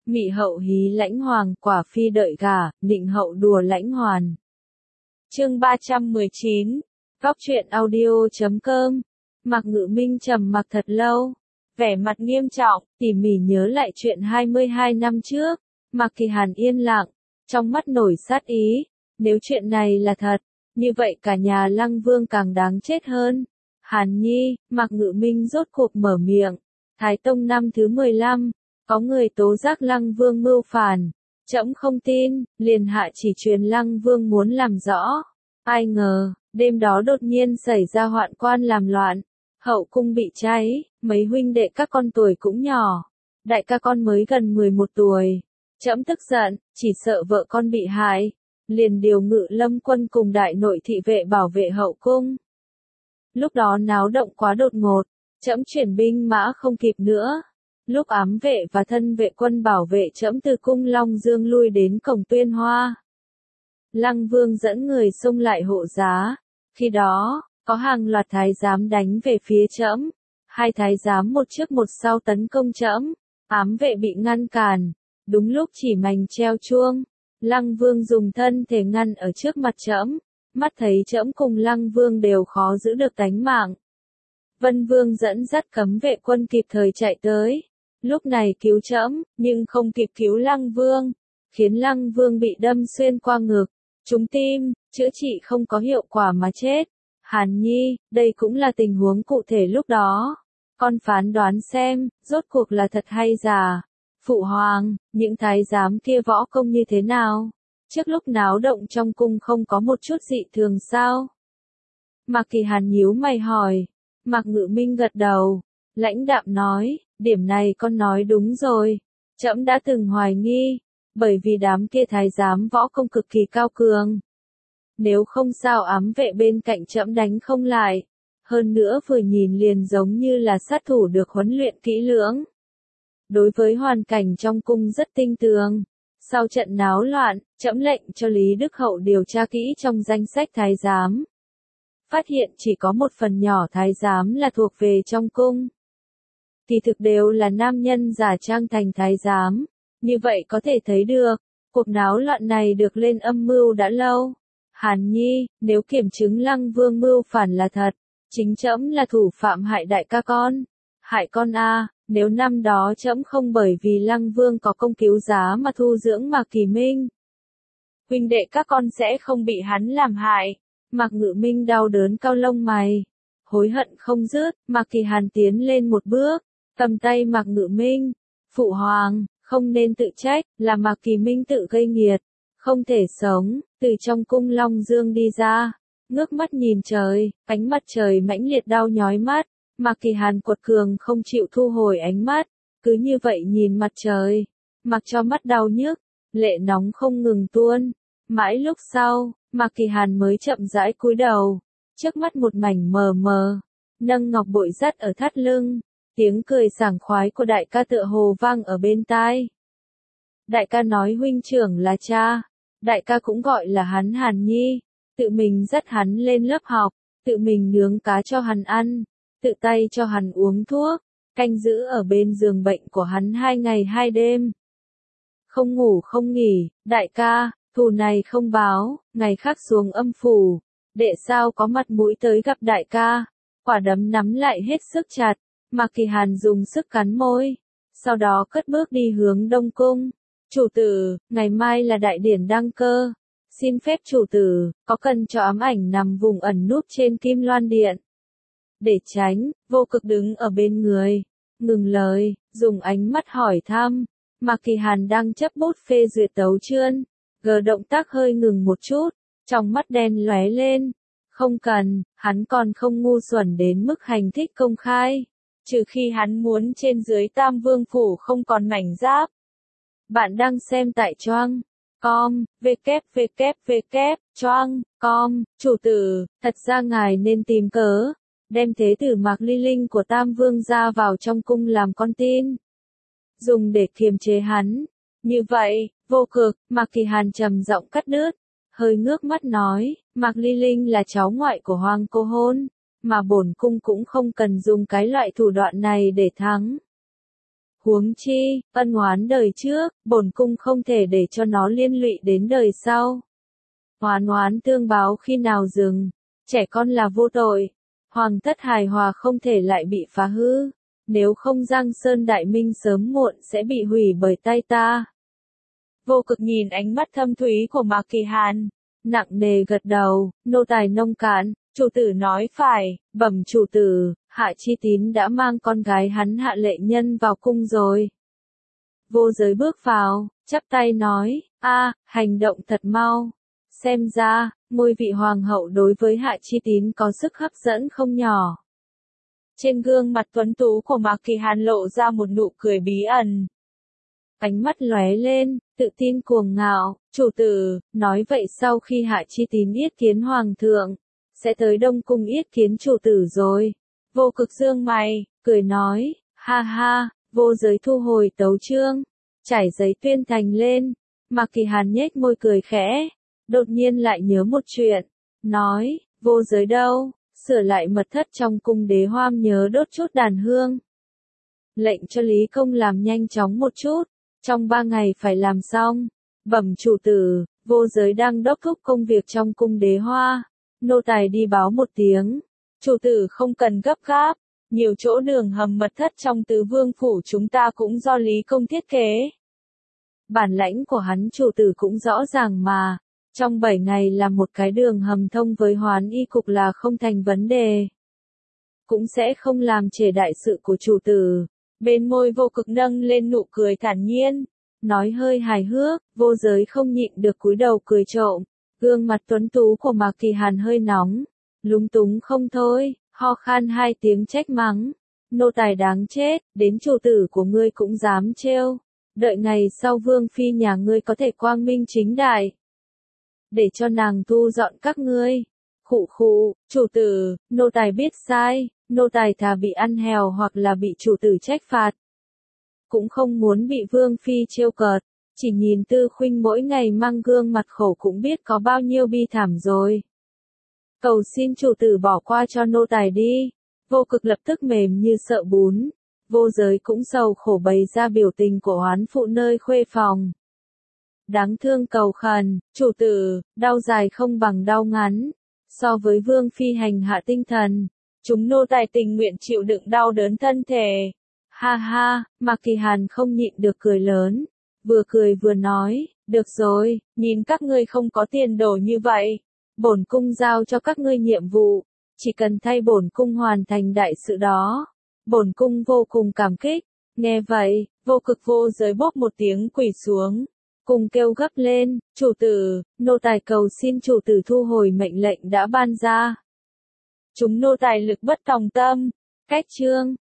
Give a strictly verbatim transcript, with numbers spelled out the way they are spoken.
Mị hậu hí lãnh hoàng, quả phi đợi gả, nịnh hậu đùa lãnh hoàn. Chương ba trăm mười chín, Góc truyện audio chấm com. Mạc Ngự Minh trầm mặc thật lâu, vẻ mặt nghiêm trọng, tỉ mỉ nhớ lại chuyện hai mươi hai năm trước. Mạc Kỳ Hàn yên lặng, trong mắt nổi sát ý. Nếu chuyện này là thật, như vậy cả nhà Lăng Vương càng đáng chết hơn. Hàn Nhi, Mạc Ngự Minh rốt cuộc mở miệng. Thái Tông năm thứ mười lăm, có người tố giác Lăng Vương mưu phản. Trẫm không tin, liền hạ chỉ truyền Lăng Vương muốn làm rõ. Ai ngờ, đêm đó đột nhiên xảy ra hoạn quan làm loạn. Hậu cung bị cháy, mấy huynh đệ các con tuổi cũng nhỏ. Đại ca con mới gần mười một tuổi. Trẫm tức giận, chỉ sợ vợ con bị hại. Liền điều Ngự Lâm quân cùng đại nội thị vệ bảo vệ hậu cung. Lúc đó náo động quá đột ngột, trẫm chuyển binh mã không kịp nữa. Lúc ám vệ và thân vệ quân bảo vệ trẫm từ cung Long Dương lui đến cổng Tuyên Hoa. Lăng Vương dẫn người xông lại hộ giá. Khi đó, có hàng loạt thái giám đánh về phía trẫm. Hai thái giám một trước một sau tấn công trẫm. Ám vệ bị ngăn cản. Đúng lúc chỉ mành treo chuông, Lăng Vương dùng thân thể ngăn ở trước mặt trẫm. Mắt thấy trẫm cùng Lăng Vương đều khó giữ được tánh mạng. Vân Vương dẫn dắt cấm vệ quân kịp thời chạy tới. Lúc này cứu trẫm, nhưng không kịp cứu Lăng Vương, khiến Lăng Vương bị đâm xuyên qua ngực, trúng tim, chữa trị không có hiệu quả mà chết. Hàn Nhi, đây cũng là tình huống cụ thể lúc đó. Con phán đoán xem, rốt cuộc là thật hay giả. Phụ hoàng, những thái giám kia võ công như thế nào? Trước lúc náo động trong cung không có một chút dị thường sao? Mạc Kỳ Hàn nhíu mày hỏi. Mạc Ngự Minh gật đầu, lãnh đạm nói, điểm này con nói đúng rồi. Trẫm đã từng hoài nghi, bởi vì đám kia thái giám võ công cực kỳ cao cường. Nếu không sao ám vệ bên cạnh trẫm đánh không lại. Hơn nữa vừa nhìn liền giống như là sát thủ được huấn luyện kỹ lưỡng. Đối với hoàn cảnh trong cung rất tinh tường. Sau trận náo loạn, trẫm lệnh cho Lý Đức Hậu điều tra kỹ trong danh sách thái giám. Phát hiện chỉ có một phần nhỏ thái giám là thuộc về trong cung. Kỳ thực đều là nam nhân giả trang thành thái giám. Như vậy có thể thấy được, cuộc náo loạn này được lên âm mưu đã lâu. Hàn Nhi, nếu kiểm chứng Lăng Vương mưu phản là thật, chính trẫm là thủ phạm hại đại ca con. Hại con a, nếu năm đó trẫm không bởi vì Lăng Vương có công cứu giá mà thu dưỡng Mạc Kỳ Minh, huynh đệ các con sẽ không bị hắn làm hại. Mạc Ngự Minh đau đớn cau lông mày, hối hận không dứt. Mạc Kỳ Hàn tiến lên một bước, cầm tay Mạc Ngự Minh. Phụ hoàng, không nên tự trách, là Mạc Kỳ Minh tự gây nghiệt, không thể sống. Từ trong cung Long Dương đi ra, ngước mắt nhìn trời, ánh mặt trời mãnh liệt đau nhói mắt. Mạc Kỳ Hàn quật cường không chịu thu hồi ánh mắt, cứ như vậy nhìn mặt trời, mặc cho mắt đau nhức, lệ nóng không ngừng tuôn. Mãi lúc sau, Mạc Kỳ Hàn mới chậm rãi cúi đầu, trước mắt một mảnh mờ mờ, nâng ngọc bội dắt ở thắt lưng, tiếng cười sảng khoái của đại ca tựa hồ vang ở bên tai. Đại ca nói huynh trưởng là cha, đại ca cũng gọi là hắn Hàn Nhi, tự mình dắt hắn lên lớp học, tự mình nướng cá cho hắn ăn, tự tay cho hắn uống thuốc, canh giữ ở bên giường bệnh của hắn hai ngày hai đêm. Không ngủ không nghỉ, đại ca, thù này không báo, ngày khác xuống âm phủ, đệ sao có mặt mũi tới gặp đại ca. Quả đấm nắm lại hết sức chặt, Mạc Kỳ Hàn dùng sức cắn môi, sau đó cất bước đi hướng Đông Cung. Chủ tử, ngày mai là đại điển đăng cơ, xin phép chủ tử, có cần cho ám ảnh nằm vùng ẩn núp trên Kim Loan Điện. Để tránh, Vô Cực đứng ở bên người, ngừng lời, dùng ánh mắt hỏi thăm. Mạc Kỳ Hàn đang chấp bút phê duyệt tấu chương, gờ động tác hơi ngừng một chút, trong mắt đen lóe lên. Không cần, hắn còn không ngu xuẩn đến mức hành thích công khai, trừ khi hắn muốn trên dưới Tam Vương phủ không còn mảnh giáp. Bạn đang xem tại choang com, www, choang com, chủ tử, thật ra ngài nên tìm cớ, đem thế tử Mạc Ly Linh của Tam Vương ra vào trong cung làm con tin, dùng để kiềm chế hắn. Như vậy, Vô Cực, Mạc Kỳ Hàn trầm giọng cắt đứt, hơi ngước mắt nói, Mạc Ly Linh là cháu ngoại của Hoàng cô hôn, mà bổn cung cũng không cần dùng cái loại thủ đoạn này để thắng. Huống chi, ân oán đời trước, bổn cung không thể để cho nó liên lụy đến đời sau. Oán oán tương báo khi nào dừng, trẻ con là vô tội, hoàng thất hài hòa không thể lại bị phá hư, nếu không Giang Sơn Đại Minh sớm muộn sẽ bị hủy bởi tay ta. Vô Cực nhìn ánh mắt thâm thúy của Mạc Kỳ Hàn, nặng nề gật đầu, nô tài nông cạn, chủ tử nói phải, bẩm chủ tử, Hạ Chi Tín đã mang con gái hắn Hạ Lệ Nhân vào cung rồi. Vô Giới bước vào, chắp tay nói, a, hành động thật mau. Xem ra, ngôi vị hoàng hậu đối với Hạ Chi Tín có sức hấp dẫn không nhỏ. Trên gương mặt tuấn tú của Mạc Kỳ Hàn lộ ra một nụ cười bí ẩn. Ánh mắt lóe lên, tự tin cuồng ngạo, chủ tử, nói vậy sau khi Hạ Chi Tín yết kiến hoàng thượng, sẽ tới Đông Cung yết kiến chủ tử rồi. Vô Cực dương mày, cười nói, ha ha, Vô Giới thu hồi tấu chương, trải giấy tuyên thành lên. Mạc Kỳ Hàn nhếch môi cười khẽ, đột nhiên lại nhớ một chuyện, nói, Vô Giới đâu, sửa lại mật thất trong cung Đế Hoam nhớ đốt chút đàn hương. Lệnh cho Lý Công làm nhanh chóng một chút, trong ba ngày phải làm xong. Bẩm chủ tử, Vô Giới đang đốc thúc công việc trong cung Đế Hoa, nô tài đi báo một tiếng. Chủ tử không cần gấp gáp, nhiều chỗ đường hầm mật thất trong Tứ Vương phủ chúng ta cũng do Lý Công thiết kế. Bản lãnh của hắn chủ tử cũng rõ ràng mà, trong bảy ngày làm một cái đường hầm thông với Hoán Y cục là không thành vấn đề. Cũng sẽ không làm trễ đại sự của chủ tử. Bên môi Vô Cực nâng lên nụ cười thản nhiên, nói hơi hài hước, Vô Giới không nhịn được cúi đầu cười trộm, gương mặt tuấn tú của Mạc Kỳ Hàn hơi nóng, lúng túng không thôi, ho khan hai tiếng trách mắng, nô tài đáng chết, đến chủ tử của ngươi cũng dám trêu, đợi ngày sau vương phi nhà ngươi có thể quang minh chính đại, để cho nàng thu dọn các ngươi. Khụ khụ, chủ tử, nô tài biết sai, nô tài thà bị ăn hèo hoặc là bị chủ tử trách phạt. Cũng không muốn bị vương phi trêu cợt, chỉ nhìn Tư Khuynh mỗi ngày mang gương mặt khổ cũng biết có bao nhiêu bi thảm rồi. Cầu xin chủ tử bỏ qua cho nô tài đi. Vô Cực lập tức mềm như sợ bún. Vô Giới cũng sầu khổ bày ra biểu tình của oán phụ nơi khuê phòng. Đáng thương cầu khẩn, chủ tử, đau dài không bằng đau ngắn. So với vương phi hành hạ tinh thần, chúng nô tài tình nguyện chịu đựng đau đớn thân thể. Ha ha, Mạc Kỳ Hàn không nhịn được cười lớn, vừa cười vừa nói, được rồi, nhìn các ngươi không có tiền đồ như vậy, bổn cung giao cho các ngươi nhiệm vụ, chỉ cần thay bổn cung hoàn thành đại sự đó, bổn cung vô cùng cảm kích. Nghe vậy, Vô Cực Vô Giới bốp một tiếng quỳ xuống, cùng kêu gấp lên, chủ tử, nô tài cầu xin chủ tử thu hồi mệnh lệnh đã ban ra. Chúng nô tài lực bất tòng tâm, cách chương.